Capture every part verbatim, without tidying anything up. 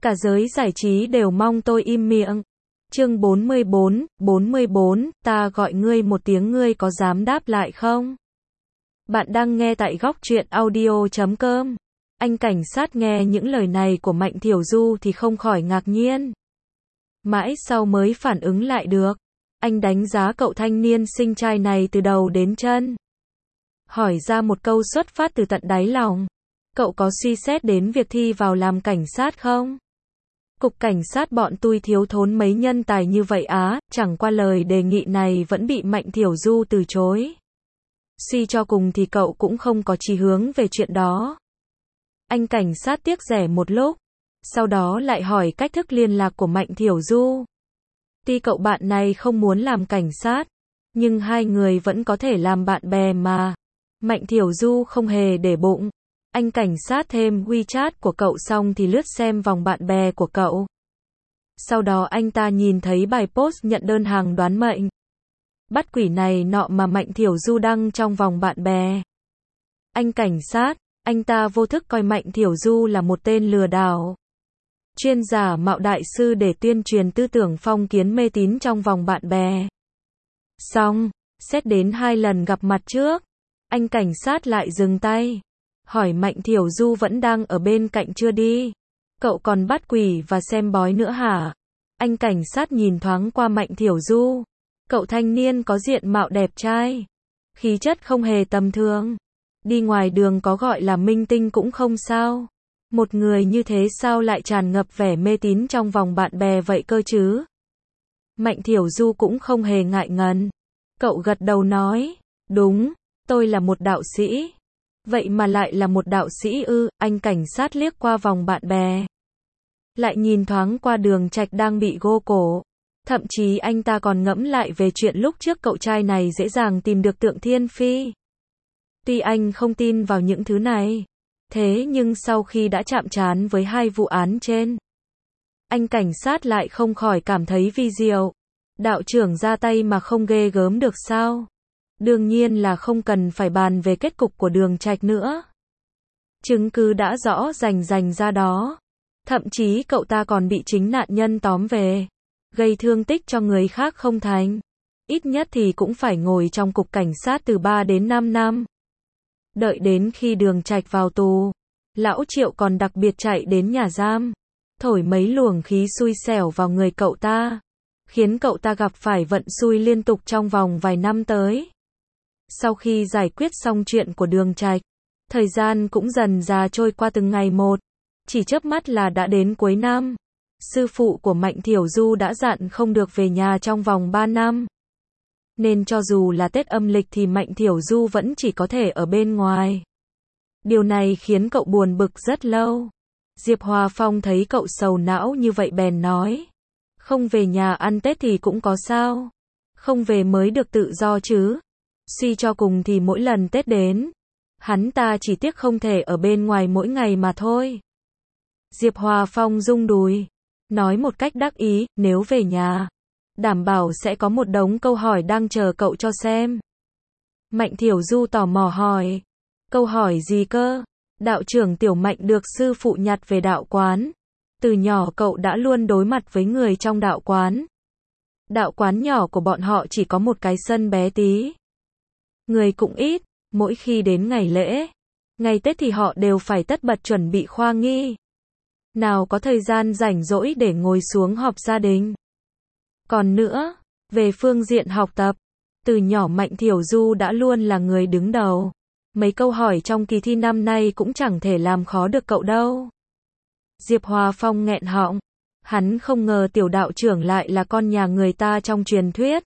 Cả giới giải trí đều mong tôi im miệng. Chương bốn mươi bốn, bốn mươi bốn, ta gọi ngươi một tiếng ngươi có dám đáp lại không? Bạn đang nghe tại góc truyện audio chấm com. Anh cảnh sát nghe những lời này của Mạnh Thiểu Du thì không khỏi ngạc nhiên. Mãi sau mới phản ứng lại được. Anh đánh giá cậu thanh niên xinh trai này từ đầu đến chân. Hỏi ra một câu xuất phát từ tận đáy lòng. Cậu có suy xét đến việc thi vào làm cảnh sát không? Cục cảnh sát bọn tui thiếu thốn mấy nhân tài như vậy á, chẳng qua lời đề nghị này vẫn bị Mạnh Thiểu Du từ chối. Suy cho cùng thì cậu cũng không có chí hướng về chuyện đó. Anh cảnh sát tiếc rẻ một lúc, sau đó lại hỏi cách thức liên lạc của Mạnh Thiểu Du. Tuy cậu bạn này không muốn làm cảnh sát, nhưng hai người vẫn có thể làm bạn bè mà. Mạnh Thiểu Du không hề để bụng. Anh cảnh sát thêm WeChat của cậu xong thì lướt xem vòng bạn bè của cậu. Sau đó anh ta nhìn thấy bài post nhận đơn hàng đoán mệnh. Bắt quỷ này nọ mà Mạnh Thiểu Du đăng trong vòng bạn bè. Anh cảnh sát, anh ta vô thức coi Mạnh Thiểu Du là một tên lừa đảo. Chuyên giả mạo đại sư để tuyên truyền tư tưởng phong kiến mê tín trong vòng bạn bè. Xong, xét đến hai lần gặp mặt trước, anh cảnh sát lại dừng tay. Hỏi Mạnh Thiểu Du vẫn đang ở bên cạnh chưa đi? Cậu còn bắt quỷ và xem bói nữa hả? Anh cảnh sát nhìn thoáng qua Mạnh Thiểu Du. Cậu thanh niên có diện mạo đẹp trai. Khí chất không hề tầm thường. Đi ngoài đường có gọi là minh tinh cũng không sao. Một người như thế sao lại tràn ngập vẻ mê tín trong vòng bạn bè vậy cơ chứ? Mạnh Thiểu Du cũng không hề ngại ngần. Cậu gật đầu nói, đúng, tôi là một đạo sĩ. Vậy mà lại là một đạo sĩ ư? Anh cảnh sát liếc qua vòng bạn bè. Lại nhìn thoáng qua Đường Trạch đang bị gô cổ. Thậm chí anh ta còn ngẫm lại về chuyện lúc trước cậu trai này dễ dàng tìm được Tượng Thiên Phi. Tuy anh không tin vào những thứ này, thế nhưng sau khi đã chạm trán với hai vụ án trên, anh cảnh sát lại không khỏi cảm thấy vi diệu. Đạo trưởng ra tay mà không ghê gớm được sao? Đương nhiên là không cần phải bàn về kết cục của Đường Trạch nữa. Chứng cứ đã rõ rành rành ra đó. Thậm chí cậu ta còn bị chính nạn nhân tóm về, gây thương tích cho người khác không thành. Ít nhất thì cũng phải ngồi trong cục cảnh sát từ ba đến năm năm. Đợi đến khi Đường Trạch vào tù, lão Triệu còn đặc biệt chạy đến nhà giam, thổi mấy luồng khí xui xẻo vào người cậu ta, khiến cậu ta gặp phải vận xui liên tục trong vòng vài năm tới. Sau khi giải quyết xong chuyện của Đường Trạch, thời gian cũng dần dà trôi qua từng ngày một, chỉ chớp mắt là đã đến cuối năm. Sư phụ của Mạnh Thiểu Du đã dặn không được về nhà trong vòng ba năm. Nên cho dù là Tết âm lịch thì Mạnh Thiểu Du vẫn chỉ có thể ở bên ngoài. Điều này khiến cậu buồn bực rất lâu. Diệp Hòa Phong thấy cậu sầu não như vậy bèn nói, không về nhà ăn Tết thì cũng có sao. Không về mới được tự do chứ. Suy cho cùng thì mỗi lần Tết đến, hắn ta chỉ tiếc không thể ở bên ngoài mỗi ngày mà thôi. Diệp Hòa Phong rung đùi, nói một cách đắc ý, nếu về nhà, đảm bảo sẽ có một đống câu hỏi đang chờ cậu cho xem. Mạnh Thiểu Du tò mò hỏi, câu hỏi gì cơ? Đạo trưởng Tiểu Mạnh được sư phụ nhặt về đạo quán. Từ nhỏ cậu đã luôn đối mặt với người trong đạo quán. Đạo quán nhỏ của bọn họ chỉ có một cái sân bé tí. Người cũng ít, mỗi khi đến ngày lễ, ngày Tết thì họ đều phải tất bật chuẩn bị khoa nghi. Nào có thời gian rảnh rỗi để ngồi xuống họp gia đình. Còn nữa, về phương diện học tập, từ nhỏ Mạnh Thiểu Du đã luôn là người đứng đầu. Mấy câu hỏi trong kỳ thi năm nay cũng chẳng thể làm khó được cậu đâu. Diệp Hòa Phong nghẹn họng, hắn không ngờ tiểu đạo trưởng lại là con nhà người ta trong truyền thuyết.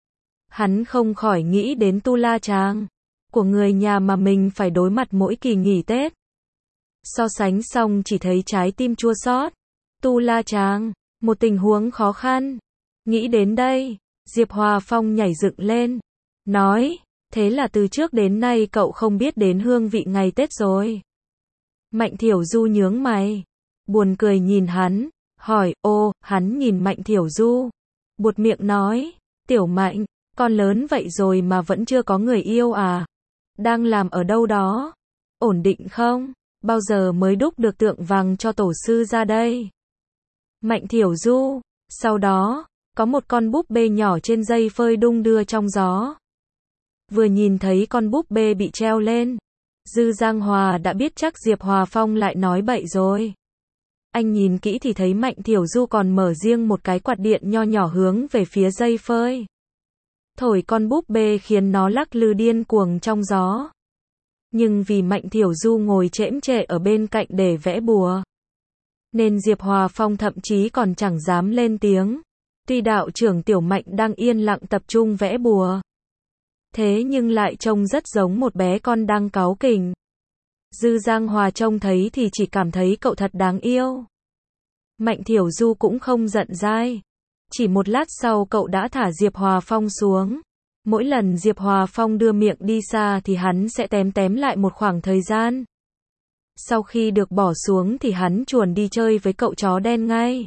Hắn không khỏi nghĩ đến Tu La Chàng, của người nhà mà mình phải đối mặt mỗi kỳ nghỉ Tết. So sánh xong chỉ thấy trái tim chua xót. Tu La Chàng, một tình huống khó khăn. Nghĩ đến đây, Diệp Hòa Phong nhảy dựng lên, nói, thế là từ trước đến nay cậu không biết đến hương vị ngày Tết rồi. Mạnh Thiểu Du nhướng mày, buồn cười nhìn hắn, hỏi, ô, hắn nhìn Mạnh Thiểu Du, buột miệng nói, Tiểu Mạnh, con lớn vậy rồi mà vẫn chưa có người yêu à? Đang làm ở đâu đó? Ổn định không? Bao giờ mới đúc được tượng vàng cho tổ sư ra đây? Mạnh Thiểu Du. Sau đó, có một con búp bê nhỏ trên dây phơi đung đưa trong gió. Vừa nhìn thấy con búp bê bị treo lên, Dư Giang Hòa đã biết chắc Diệp Hòa Phong lại nói bậy rồi. Anh nhìn kỹ thì thấy Mạnh Thiểu Du còn mở riêng một cái quạt điện nho nhỏ hướng về phía dây phơi. Thổi con búp bê khiến nó lắc lư điên cuồng trong gió. Nhưng vì Mạnh Thiểu Du ngồi chễm chệ ở bên cạnh để vẽ bùa, nên Diệp Hòa Phong thậm chí còn chẳng dám lên tiếng. Tuy đạo trưởng Tiểu Mạnh đang yên lặng tập trung vẽ bùa, thế nhưng lại trông rất giống một bé con đang cáu kỉnh. Dư Giang Hòa trông thấy thì chỉ cảm thấy cậu thật đáng yêu. Mạnh Thiểu Du cũng không giận dai. Chỉ một lát sau cậu đã thả Diệp Hòa Phong xuống. Mỗi lần Diệp Hòa Phong đưa miệng đi xa thì hắn sẽ tém tém lại một khoảng thời gian. Sau khi được bỏ xuống thì hắn chuồn đi chơi với cậu chó đen ngay.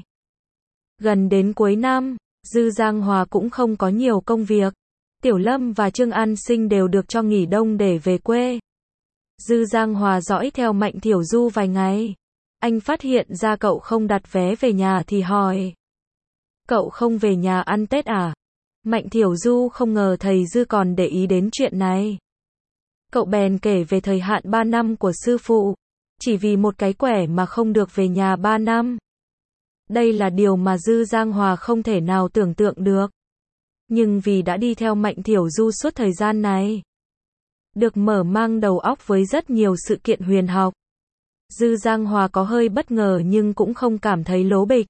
Gần đến cuối năm, Dư Giang Hòa cũng không có nhiều công việc. Tiểu Lâm và Trương An Sinh đều được cho nghỉ đông để về quê. Dư Giang Hòa dõi theo Mạnh Thiểu Du vài ngày. Anh phát hiện ra cậu không đặt vé về nhà thì hỏi. Cậu không về nhà ăn Tết à? Mạnh Thiểu Du không ngờ thầy Dư còn để ý đến chuyện này. Cậu bèn kể về thời hạn ba năm của sư phụ. Chỉ vì một cái quẻ mà không được về nhà ba năm. Đây là điều mà Dư Giang Hòa không thể nào tưởng tượng được. Nhưng vì đã đi theo Mạnh Thiểu Du suốt thời gian này, được mở mang đầu óc với rất nhiều sự kiện huyền học, Dư Giang Hòa có hơi bất ngờ nhưng cũng không cảm thấy lố bịch.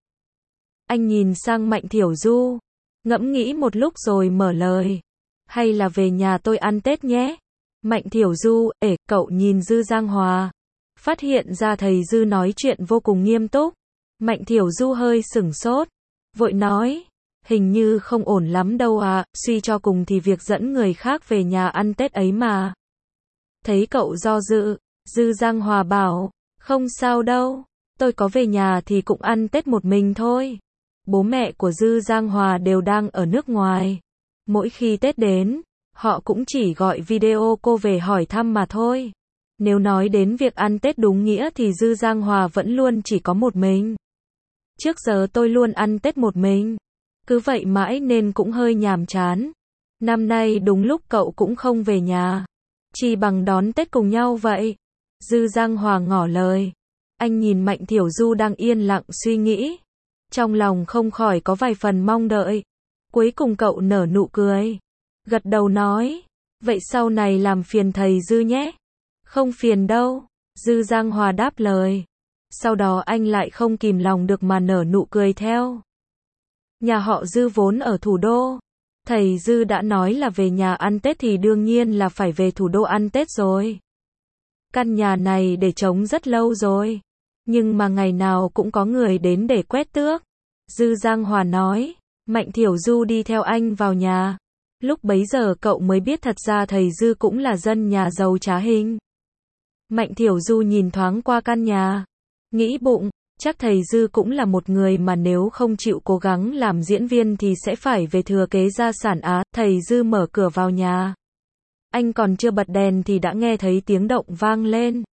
Anh nhìn sang Mạnh Thiểu Du, ngẫm nghĩ một lúc rồi mở lời. Hay là về nhà tôi ăn Tết nhé? Mạnh Thiểu Du, ể, cậu nhìn Dư Giang Hòa. Phát hiện ra thầy Dư nói chuyện vô cùng nghiêm túc. Mạnh Thiểu Du hơi sửng sốt. Vội nói, hình như không ổn lắm đâu à, suy cho cùng thì việc dẫn người khác về nhà ăn Tết ấy mà. Thấy cậu do dự, Dư Giang Hòa bảo, không sao đâu, tôi có về nhà thì cũng ăn Tết một mình thôi. Bố mẹ của Dư Giang Hòa đều đang ở nước ngoài. Mỗi khi Tết đến, họ cũng chỉ gọi video cô về hỏi thăm mà thôi. Nếu nói đến việc ăn Tết đúng nghĩa thì Dư Giang Hòa vẫn luôn chỉ có một mình. Trước giờ tôi luôn ăn Tết một mình. Cứ vậy mãi nên cũng hơi nhàm chán. Năm nay đúng lúc cậu cũng không về nhà. Chỉ bằng đón Tết cùng nhau vậy. Dư Giang Hòa ngỏ lời. Anh nhìn Mạnh Thiểu Du đang yên lặng suy nghĩ. Trong lòng không khỏi có vài phần mong đợi. Cuối cùng cậu nở nụ cười. Gật đầu nói. Vậy sau này làm phiền thầy Dư nhé. Không phiền đâu. Dư Giang Hòa đáp lời. Sau đó anh lại không kìm lòng được mà nở nụ cười theo. Nhà họ Dư vốn ở thủ đô. Thầy Dư đã nói là về nhà ăn Tết thì đương nhiên là phải về thủ đô ăn Tết rồi. Căn nhà này để trống rất lâu rồi. Nhưng mà ngày nào cũng có người đến để quét tước. Dư Giang Hòa nói. Mạnh Thiểu Du đi theo anh vào nhà. Lúc bấy giờ cậu mới biết thật ra thầy Dư cũng là dân nhà giàu trá hình. Mạnh Thiểu Du nhìn thoáng qua căn nhà. Nghĩ bụng, chắc thầy Dư cũng là một người mà nếu không chịu cố gắng làm diễn viên thì sẽ phải về thừa kế gia sản á. Thầy Dư mở cửa vào nhà. Anh còn chưa bật đèn thì đã nghe thấy tiếng động vang lên.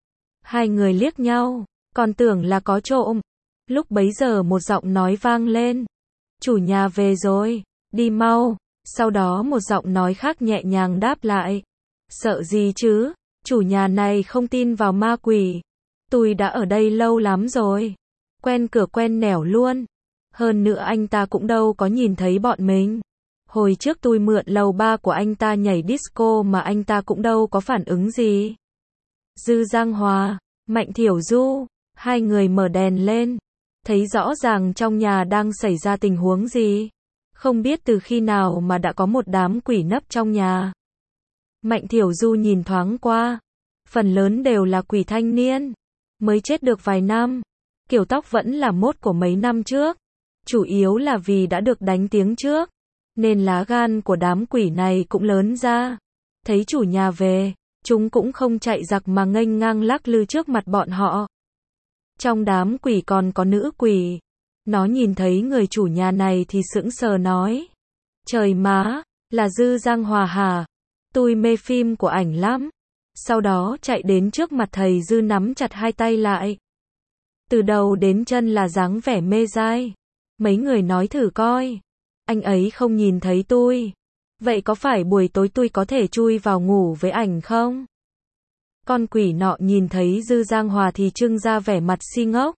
Hai người liếc nhau, còn tưởng là có trộm. Lúc bấy giờ một giọng nói vang lên. Chủ nhà về rồi, đi mau. Sau đó một giọng nói khác nhẹ nhàng đáp lại. Sợ gì chứ, chủ nhà này không tin vào ma quỷ. Tôi đã ở đây lâu lắm rồi. Quen cửa quen nẻo luôn. Hơn nữa anh ta cũng đâu có nhìn thấy bọn mình. Hồi trước tôi mượn lầu ba của anh ta nhảy disco mà anh ta cũng đâu có phản ứng gì. Dư Giang Hòa, Mạnh Thiểu Du, hai người mở đèn lên. Thấy rõ ràng trong nhà đang xảy ra tình huống gì. Không biết từ khi nào mà đã có một đám quỷ nấp trong nhà. Mạnh Thiểu Du nhìn thoáng qua. Phần lớn đều là quỷ thanh niên. Mới chết được vài năm. Kiểu tóc vẫn là mốt của mấy năm trước. Chủ yếu là vì đã được đánh tiếng trước. Nên lá gan của đám quỷ này cũng lớn ra. Thấy chủ nhà về, chúng cũng không chạy giặc mà nghênh ngang lắc lư trước mặt bọn họ. Trong đám quỷ còn có nữ quỷ. Nó nhìn thấy người chủ nhà này thì sững sờ nói. Trời má, là Dư Giang Hòa hả? Tôi mê phim của ảnh lắm. Sau đó chạy đến trước mặt thầy Dư nắm chặt hai tay lại. từ đầu đến chân là dáng vẻ mê dai. Mấy người nói thử coi. Anh ấy không nhìn thấy tôi. Vậy có phải buổi tối tôi có thể chui vào ngủ với ảnh không? Con quỷ nọ nhìn thấy Dư Giang Hòa thì trưng ra vẻ mặt si ngốc.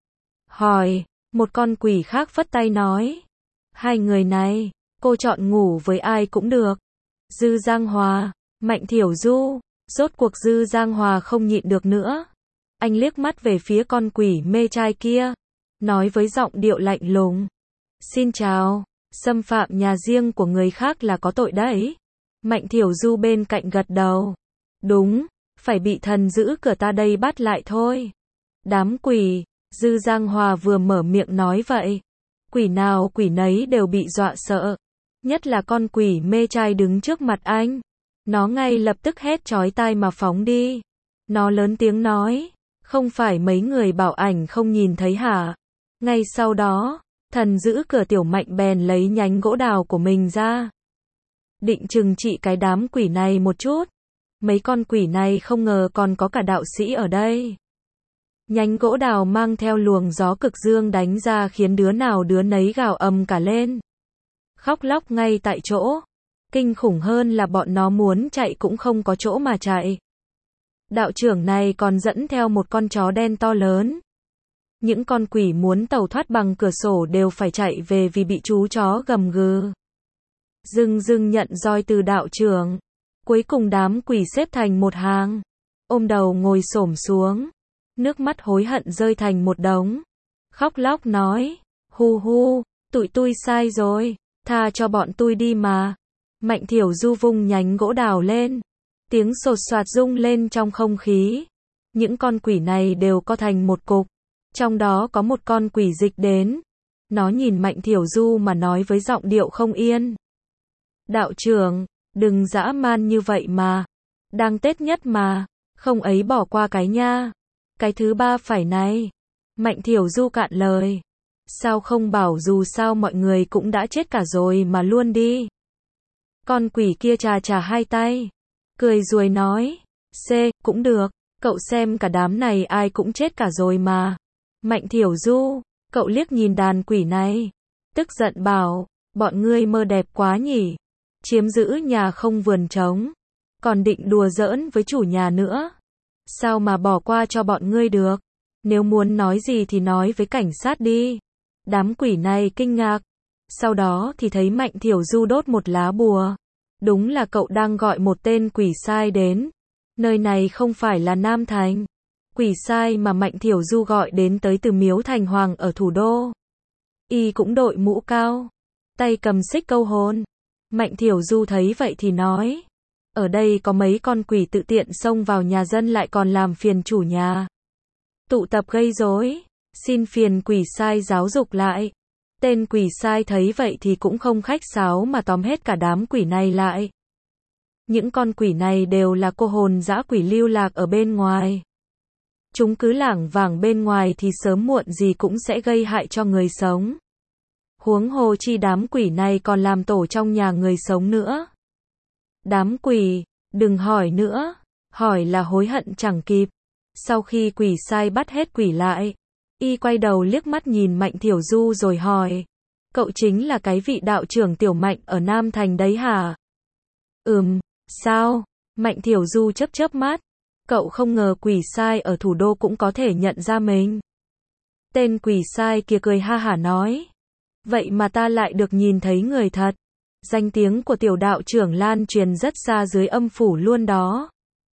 Hỏi, một con quỷ khác phất tay nói. Hai người này, cô chọn ngủ với ai cũng được. Dư Giang Hòa, Mạnh Thiểu Du, rốt cuộc Dư Giang Hòa không nhịn được nữa. Anh liếc mắt về phía con quỷ mê trai kia, nói với giọng điệu lạnh lùng. Xin chào, xâm phạm nhà riêng của người khác là có tội đấy. Mạnh Thiểu Du bên cạnh gật đầu. Đúng, phải bị thần giữ cửa ta đây bắt lại thôi. Đám quỷ, Dư Giang Hòa vừa mở miệng nói vậy. Quỷ nào quỷ nấy đều bị dọa sợ. Nhất là con quỷ mê trai đứng trước mặt anh. Nó ngay lập tức hét chói tai mà phóng đi. Nó lớn tiếng nói. Không phải mấy người bảo ảnh không nhìn thấy hả? Ngay sau đó, thần giữ cửa Tiểu Mạnh bèn lấy nhánh gỗ đào của mình ra. Định trừng trị cái đám quỷ này một chút. Mấy con quỷ này không ngờ còn có cả đạo sĩ ở đây. Nhánh gỗ đào mang theo luồng gió cực dương đánh ra khiến đứa nào đứa nấy gào ầm cả lên. Khóc lóc ngay tại chỗ. Kinh khủng hơn là bọn nó muốn chạy cũng không có chỗ mà chạy. Đạo trưởng này còn dẫn theo một con chó đen to lớn. Những con quỷ muốn tẩu thoát bằng cửa sổ đều phải chạy về vì bị chú chó gầm gừ. Dưng dưng nhận roi từ đạo trưởng. Cuối cùng đám quỷ xếp thành một hàng. Ôm đầu ngồi xổm xuống. Nước mắt hối hận rơi thành một đống. Khóc lóc nói. Hu hu, tụi tôi sai rồi. Tha cho bọn tôi đi mà. Mạnh Thiểu Du vung nhánh gỗ đào lên. Tiếng sột soạt rung lên trong không khí. Những con quỷ này đều co thành một cục. Trong đó có một con quỷ dịch đến. Nó nhìn Mạnh Thiểu Du mà nói với giọng điệu không yên. Đạo trưởng, đừng dã man như vậy mà. Đang Tết nhất mà. Không ấy bỏ qua cái nha. Cái thứ ba phải này. Mạnh Thiểu Du cạn lời. Sao không bảo dù sao mọi người cũng đã chết cả rồi mà luôn đi. Con quỷ kia chà chà hai tay. Cười ruồi nói. C, cũng được. Cậu xem cả đám này ai cũng chết cả rồi mà. Mạnh Thiểu Du, cậu liếc nhìn đàn quỷ này. Tức giận bảo. Bọn ngươi mơ đẹp quá nhỉ. Chiếm giữ nhà không vườn trống. Còn định đùa giỡn với chủ nhà nữa. Sao mà bỏ qua cho bọn ngươi được. Nếu muốn nói gì thì nói với cảnh sát đi. Đám quỷ này kinh ngạc. Sau đó thì thấy Mạnh Thiểu Du đốt một lá bùa. Đúng là cậu đang gọi một tên quỷ sai đến. Nơi này không phải là Nam Thành. Quỷ sai mà Mạnh Thiểu Du gọi đến tới từ Miếu Thành Hoàng ở thủ đô. Y cũng đội mũ cao. Tay cầm xích câu hồn. Mạnh Thiểu Du thấy vậy thì nói. Ở đây có mấy con quỷ tự tiện xông vào nhà dân lại còn làm phiền chủ nhà. Tụ tập gây rối. Xin phiền quỷ sai giáo dục lại. Tên quỷ sai thấy vậy thì cũng không khách sáo mà tóm hết cả đám quỷ này lại. Những con quỷ này đều là cô hồn dã quỷ lưu lạc ở bên ngoài. Chúng cứ lảng vảng bên ngoài thì sớm muộn gì cũng sẽ gây hại cho người sống. Huống hồ chi đám quỷ này còn làm tổ trong nhà người sống nữa. Đám quỷ, đừng hỏi nữa. Hỏi là hối hận chẳng kịp. Sau khi quỷ sai bắt hết quỷ lại. Y quay đầu liếc mắt nhìn Mạnh Thiểu Du rồi hỏi. Cậu chính là cái vị đạo trưởng Tiểu Mạnh ở Nam Thành đấy hả? Ừm, sao? Mạnh Thiểu Du chớp chớp mắt. Cậu không ngờ quỷ sai ở thủ đô cũng có thể nhận ra mình. Tên quỷ sai kia cười ha hả nói. Vậy mà ta lại được nhìn thấy người thật. Danh tiếng của tiểu đạo trưởng lan truyền rất xa dưới âm phủ luôn đó.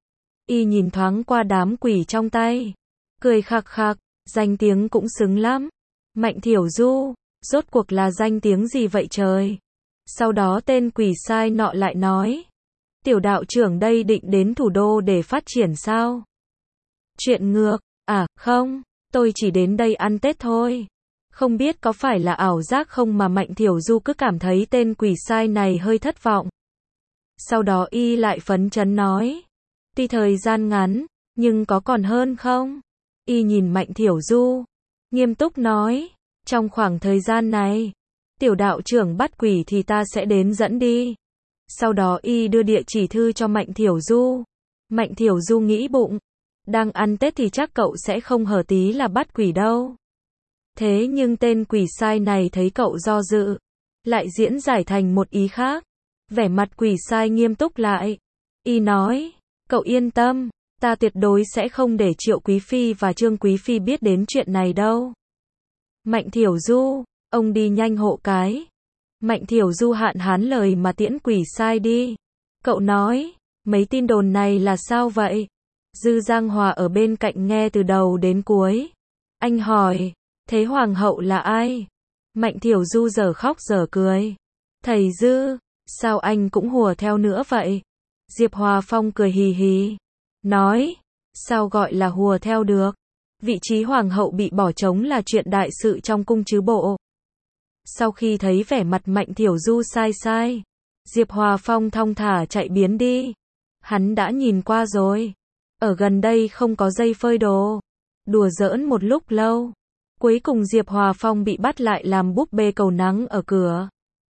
Y nhìn thoáng qua đám quỷ trong tay. Cười khạc khạc. Danh tiếng cũng xứng lắm. Mạnh Thiểu Du, rốt cuộc là danh tiếng gì vậy trời? Sau đó tên quỷ sai nọ lại nói. Tiểu đạo trưởng đây định đến thủ đô để phát triển sao? Chuyện ngược, à, không, tôi chỉ đến đây ăn Tết thôi. Không biết có phải là ảo giác không mà Mạnh Thiểu Du cứ cảm thấy tên quỷ sai này hơi thất vọng. Sau đó y lại phấn chấn nói. Tuy thời gian ngắn, nhưng có còn hơn không? Y nhìn Mạnh Thiểu Du, nghiêm túc nói, trong khoảng thời gian này, tiểu đạo trưởng bắt quỷ thì ta sẽ đến dẫn đi. Sau đó y đưa địa chỉ thư cho Mạnh Thiểu Du. Mạnh Thiểu Du nghĩ bụng, Đang ăn Tết thì chắc cậu sẽ không hở tí là bắt quỷ đâu. Thế nhưng tên quỷ sai này thấy cậu do dự, lại diễn giải thành một ý khác. Vẻ mặt quỷ sai nghiêm túc lại. Y nói, cậu yên tâm, ta tuyệt đối sẽ không để Triệu Quý Phi và Trương Quý Phi biết đến chuyện này đâu. Mạnh Thiểu Du, ông đi nhanh hộ cái. Mạnh Thiểu Du hạn hán lời mà tiễn quỷ sai đi. Cậu nói, mấy tin đồn này là sao vậy? Dư Giang Hòa ở bên cạnh nghe từ đầu đến cuối. Anh hỏi, thế hoàng hậu là ai? Mạnh Thiểu Du giờ khóc giờ cười. Thầy Dư, sao anh cũng hùa theo nữa vậy? Diệp Hòa Phong cười hì hì. Nói, sao gọi là hùa theo được? Vị trí hoàng hậu bị bỏ trống là chuyện đại sự trong cung chứ bộ. Sau khi thấy vẻ mặt Mạnh Thiểu Du sai sai, Diệp Hòa Phong thong thả chạy biến đi. Hắn đã nhìn qua rồi. Ở gần đây không có dây phơi đồ. Đùa giỡn một lúc lâu. Cuối cùng Diệp Hòa Phong bị bắt lại làm búp bê cầu nắng ở cửa.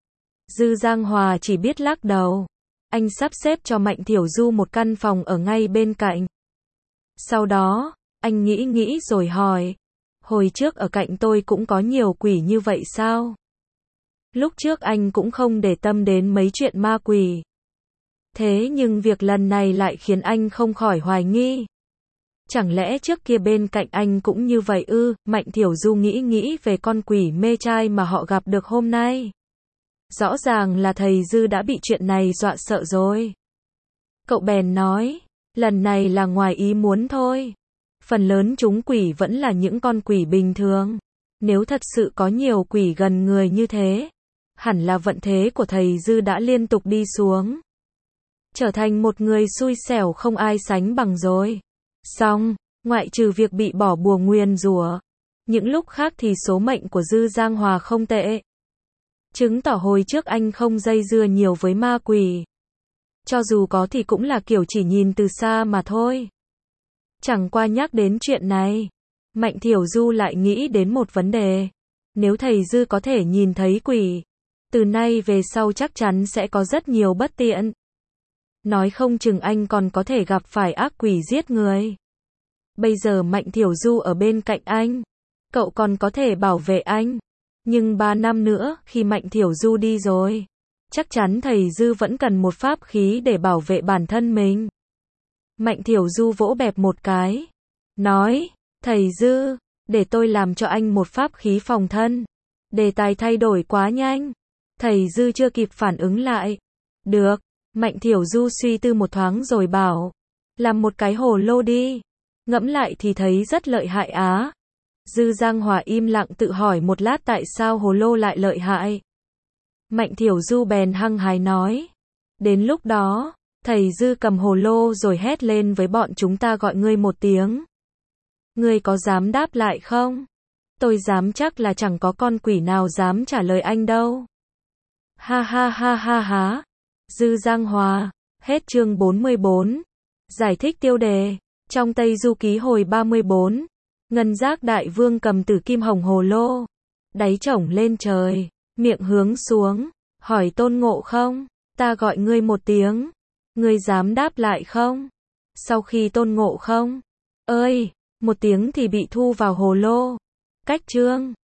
Dư Giang Hòa chỉ biết lắc đầu. Anh sắp xếp cho Mạnh Thiểu Du một căn phòng ở ngay bên cạnh. Sau đó, anh nghĩ nghĩ rồi hỏi. Hồi trước ở cạnh tôi cũng có nhiều quỷ như vậy sao? Lúc trước anh cũng không để tâm đến mấy chuyện ma quỷ. Thế nhưng việc lần này lại khiến anh không khỏi hoài nghi. Chẳng lẽ trước kia bên cạnh anh cũng như vậy ư? Mạnh Thiểu Du nghĩ nghĩ về con quỷ mê trai mà họ gặp được hôm nay. Rõ ràng là thầy Dư đã bị chuyện này dọa sợ rồi. Cậu bèn nói, lần này là ngoài ý muốn thôi. Phần lớn chúng quỷ vẫn là những con quỷ bình thường. Nếu thật sự có nhiều quỷ gần người như thế, hẳn là vận thế của thầy Dư đã liên tục đi xuống. Trở thành một người xui xẻo không ai sánh bằng rồi. Xong, ngoại trừ việc bị bỏ bùa nguyền rủa, những lúc khác thì số mệnh của Dư Giang Hòa không tệ. Chứng tỏ hồi trước anh không dây dưa nhiều với ma quỷ. Cho dù có thì cũng là kiểu chỉ nhìn từ xa mà thôi. Chẳng qua nhắc đến chuyện này, Mạnh Thiểu Du lại nghĩ đến một vấn đề. Nếu thầy Dư có thể nhìn thấy quỷ, từ nay về sau chắc chắn sẽ có rất nhiều bất tiện. Nói không chừng anh còn có thể gặp phải ác quỷ giết người. Bây giờ Mạnh Thiểu Du ở bên cạnh anh, cậu còn có thể bảo vệ anh. Nhưng ba năm nữa, khi Mạnh Thiểu Du đi rồi, chắc chắn thầy Dư vẫn cần một pháp khí để bảo vệ bản thân mình. Mạnh Thiểu Du vỗ bẹp một cái. Nói, thầy Dư, để tôi làm cho anh một pháp khí phòng thân. Đề tài thay đổi quá nhanh. Thầy Dư chưa kịp phản ứng lại. Được. Mạnh Thiểu Du suy tư một thoáng rồi bảo. Làm một cái hồ lô đi. Ngẫm lại thì thấy rất lợi hại á. Dư Giang Hòa im lặng tự hỏi một lát tại sao hồ lô lại lợi hại. Mạnh Thiểu Du bèn hăng hái nói. Đến lúc đó, thầy Dư cầm hồ lô rồi hét lên với bọn chúng ta gọi ngươi một tiếng. Ngươi có dám đáp lại không? Tôi dám chắc là chẳng có con quỷ nào dám trả lời anh đâu. Ha ha ha ha ha. Dư Giang Hòa. Hết chương bốn mươi bốn. Giải thích tiêu đề. Trong Tây Du Ký hồi ba mươi bốn. Ngân Giác Đại Vương cầm tử kim hồng hồ lô. Đáy chổng lên trời. Miệng hướng xuống. Hỏi Tôn Ngộ Không. Ta gọi ngươi một tiếng. Ngươi dám đáp lại không? Sau khi Tôn Ngộ Không. Ơi. Một tiếng thì bị thu vào hồ lô. Cách chương.